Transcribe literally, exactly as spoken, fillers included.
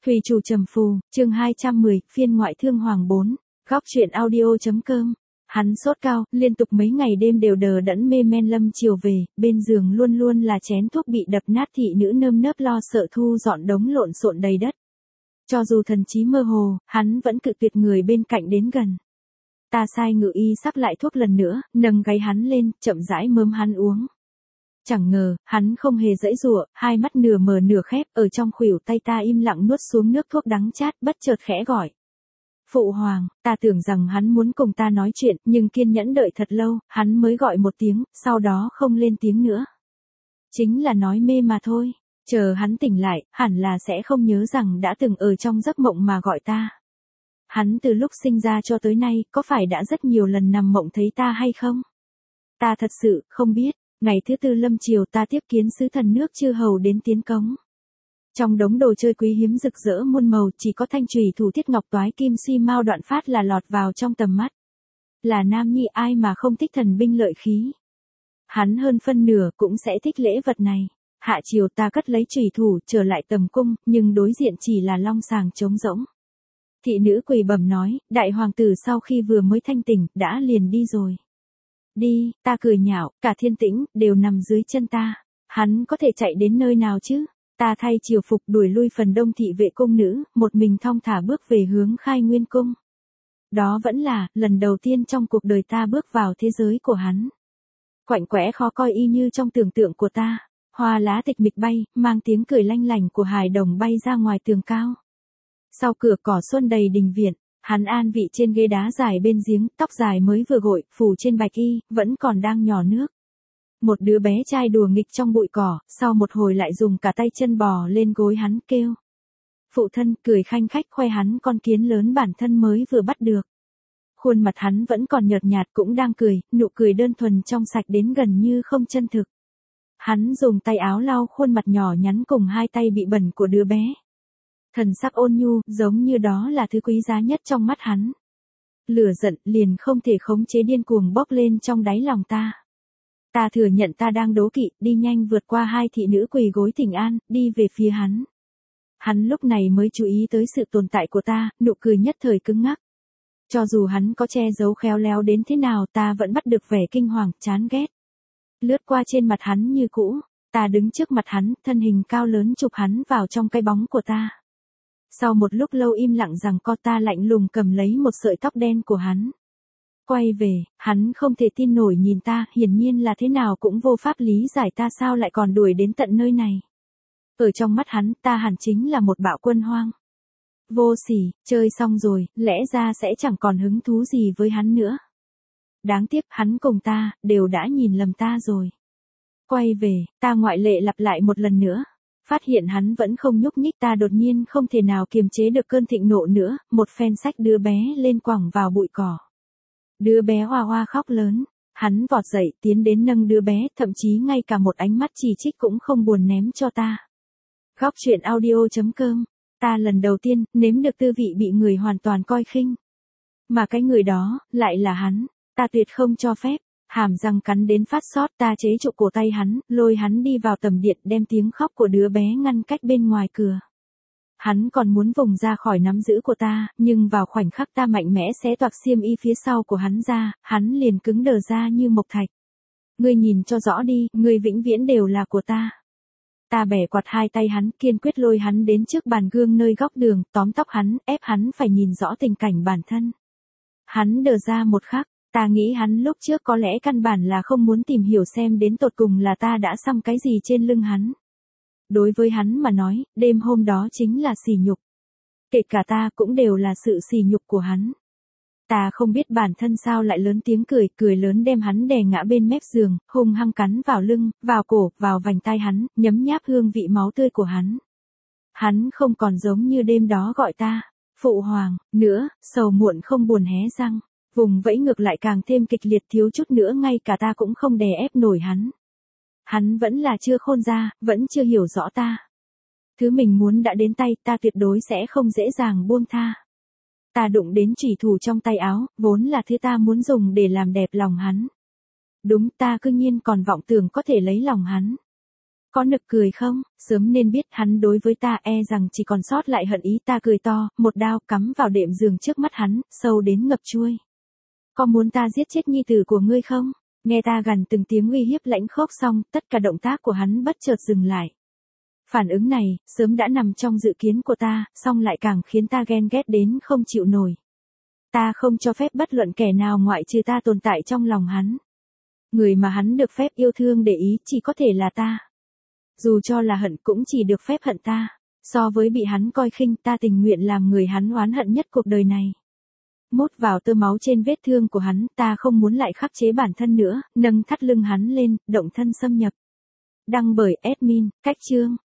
Thủy Chủ Trầm Phù, chương hai trăm mười, phiên ngoại thương hoàng bốn, góc truyện audio.com. Hắn sốt cao, liên tục mấy ngày đêm đều đờ đẫn mê men lâm chiều về, bên giường luôn luôn là chén thuốc bị đập nát, thị nữ nơm nớp lo sợ thu dọn đống lộn xộn đầy đất. Cho dù thần trí mơ hồ, hắn vẫn cự tuyệt người bên cạnh đến gần. Ta sai ngự y sắp lại thuốc lần nữa, nâng gáy hắn lên, chậm rãi mớm hắn uống. Chẳng ngờ, hắn không hề giãy giụa, hai mắt nửa mở nửa khép, ở trong khuỷu tay ta im lặng nuốt xuống nước thuốc đắng chát, bất chợt khẽ gọi. Phụ hoàng, ta tưởng rằng hắn muốn cùng ta nói chuyện, nhưng kiên nhẫn đợi thật lâu, hắn mới gọi một tiếng, sau đó không lên tiếng nữa. Chính là nói mê mà thôi, chờ hắn tỉnh lại, hẳn là sẽ không nhớ rằng đã từng ở trong giấc mộng mà gọi ta. Hắn từ lúc sinh ra cho tới nay, có phải đã rất nhiều lần nằm mộng thấy ta hay không? Ta thật sự, không biết. Ngày thứ tư lâm chiều ta tiếp kiến sứ thần nước chư hầu đến tiến cống. Trong đống đồ chơi quý hiếm rực rỡ muôn màu, chỉ có thanh chùy thủ thiết ngọc toái kim suy mao đoạn phát là lọt vào trong tầm mắt. Là nam nhi ai mà không thích thần binh lợi khí. Hắn hơn phân nửa cũng sẽ thích lễ vật này. Hạ chiều ta cất lấy chùy thủ trở lại tầm cung, nhưng đối diện chỉ là long sàng trống rỗng. Thị nữ quỳ bẩm nói, đại hoàng tử sau khi vừa mới thanh tỉnh, đã liền đi rồi. Đi, ta cười nhạo, cả thiên tĩnh, đều nằm dưới chân ta. Hắn có thể chạy đến nơi nào chứ? Ta thay triều phục đuổi lui phần đông thị vệ cung nữ, một mình thong thả bước về hướng Khai Nguyên cung. Đó vẫn là, lần đầu tiên trong cuộc đời ta bước vào thế giới của hắn. Quạnh quẽ khó coi y như trong tưởng tượng của ta. Hoa lá tịch mịch bay, mang tiếng cười lanh lành của hài đồng bay ra ngoài tường cao. Sau cửa cỏ xuân đầy đình viện. Hắn an vị trên ghế đá dài bên giếng, tóc dài mới vừa gội, phủ trên bạch y, vẫn còn đang nhỏ nước. Một đứa bé trai đùa nghịch trong bụi cỏ, sau một hồi lại dùng cả tay chân bò lên gối hắn kêu. Phụ thân cười khanh khách khoe hắn con kiến lớn bản thân mới vừa bắt được. Khuôn mặt hắn vẫn còn nhợt nhạt cũng đang cười, nụ cười đơn thuần trong sạch đến gần như không chân thực. Hắn dùng tay áo lau khuôn mặt nhỏ nhắn cùng hai tay bị bẩn của đứa bé. Thần sắc ôn nhu, giống như đó là thứ quý giá nhất trong mắt hắn. Lửa giận liền không thể khống chế điên cuồng bốc lên trong đáy lòng ta. Ta thừa nhận ta đang đố kỵ, đi nhanh vượt qua hai thị nữ quỳ gối thỉnh an, đi về phía hắn. Hắn lúc này mới chú ý tới sự tồn tại của ta, nụ cười nhất thời cứng ngắc. Cho dù hắn có che giấu khéo léo đến thế nào, ta vẫn bắt được vẻ kinh hoàng, chán ghét. Lướt qua trên mặt hắn như cũ, ta đứng trước mặt hắn, thân hình cao lớn chụp hắn vào trong cái bóng của ta. Sau một lúc lâu im lặng rằng co ta lạnh lùng cầm lấy một sợi tóc đen của hắn. Quay về, hắn không thể tin nổi nhìn ta, hiển nhiên là thế nào cũng vô pháp lý giải ta sao lại còn đuổi đến tận nơi này. Ở trong mắt hắn, ta hẳn chính là một bạo quân hoang. Vô sỉ, chơi xong rồi, lẽ ra sẽ chẳng còn hứng thú gì với hắn nữa. Đáng tiếc, hắn cùng ta, đều đã nhìn lầm ta rồi. Quay về, ta ngoại lệ lặp lại một lần nữa. Phát hiện hắn vẫn không nhúc nhích, ta đột nhiên không thể nào kiềm chế được cơn thịnh nộ nữa, một phen xách đứa bé lên quẳng vào bụi cỏ. Đứa bé hoa hoa khóc lớn, hắn vọt dậy tiến đến nâng đứa bé, thậm chí ngay cả một ánh mắt chỉ trích cũng không buồn ném cho ta. Góc truyện audio.com, ta lần đầu tiên nếm được tư vị bị người hoàn toàn coi khinh. Mà cái người đó, lại là hắn, ta tuyệt không cho phép. Hàm răng cắn đến phát sót, ta chế trụ cổ tay hắn, lôi hắn đi vào tầm điện, đem tiếng khóc của đứa bé ngăn cách bên ngoài cửa. Hắn còn muốn vùng ra khỏi nắm giữ của ta, nhưng vào khoảnh khắc ta mạnh mẽ xé toạc xiêm y phía sau của hắn ra, hắn liền cứng đờ ra như mộc thạch. Ngươi nhìn cho rõ đi, ngươi vĩnh viễn đều là của ta. Ta bẻ quạt hai tay hắn, kiên quyết lôi hắn đến trước bàn gương nơi góc đường, tóm tóc hắn, ép hắn phải nhìn rõ tình cảnh bản thân. Hắn đờ ra một khắc. Ta nghĩ hắn lúc trước có lẽ căn bản là không muốn tìm hiểu xem đến tột cùng là ta đã xăm cái gì trên lưng hắn. Đối với hắn mà nói, đêm hôm đó chính là sỉ nhục. Kể cả ta cũng đều là sự sỉ nhục của hắn. Ta không biết bản thân sao lại lớn tiếng cười, cười lớn đem hắn đè ngã bên mép giường, hung hăng cắn vào lưng, vào cổ, vào vành tai hắn, nhấm nháp hương vị máu tươi của hắn. Hắn không còn giống như đêm đó gọi ta, phụ hoàng, nữa, sầu muộn không buồn hé răng. Vùng vẫy ngược lại càng thêm kịch liệt, thiếu chút nữa ngay cả ta cũng không đè ép nổi hắn. Hắn vẫn là chưa khôn ra, vẫn chưa hiểu rõ ta. Thứ mình muốn đã đến tay, ta tuyệt đối sẽ không dễ dàng buông tha. Ta đụng đến chủy thủ trong tay áo, vốn là thứ ta muốn dùng để làm đẹp lòng hắn. Đúng, ta cư nhiên còn vọng tưởng có thể lấy lòng hắn. Có nực cười không? Sớm nên biết hắn đối với ta e rằng chỉ còn sót lại hận ý. Ta cười to, một đao cắm vào đệm giường trước mắt hắn, sâu đến ngập chuôi. Có muốn ta giết chết nhi tử của ngươi không? Nghe ta gằn từng tiếng uy hiếp lãnh khốc xong, tất cả động tác của hắn bất chợt dừng lại. Phản ứng này, sớm đã nằm trong dự kiến của ta, song lại càng khiến ta ghen ghét đến không chịu nổi. Ta không cho phép bất luận kẻ nào ngoại trừ ta tồn tại trong lòng hắn. Người mà hắn được phép yêu thương để ý chỉ có thể là ta. Dù cho là hận cũng chỉ được phép hận ta. So với bị hắn coi khinh, ta tình nguyện làm người hắn oán hận nhất cuộc đời này. Mút vào tơ máu trên vết thương của hắn, ta không muốn lại khắc chế bản thân nữa, nâng thắt lưng hắn lên, động thân xâm nhập. Đăng bởi admin, cách chương.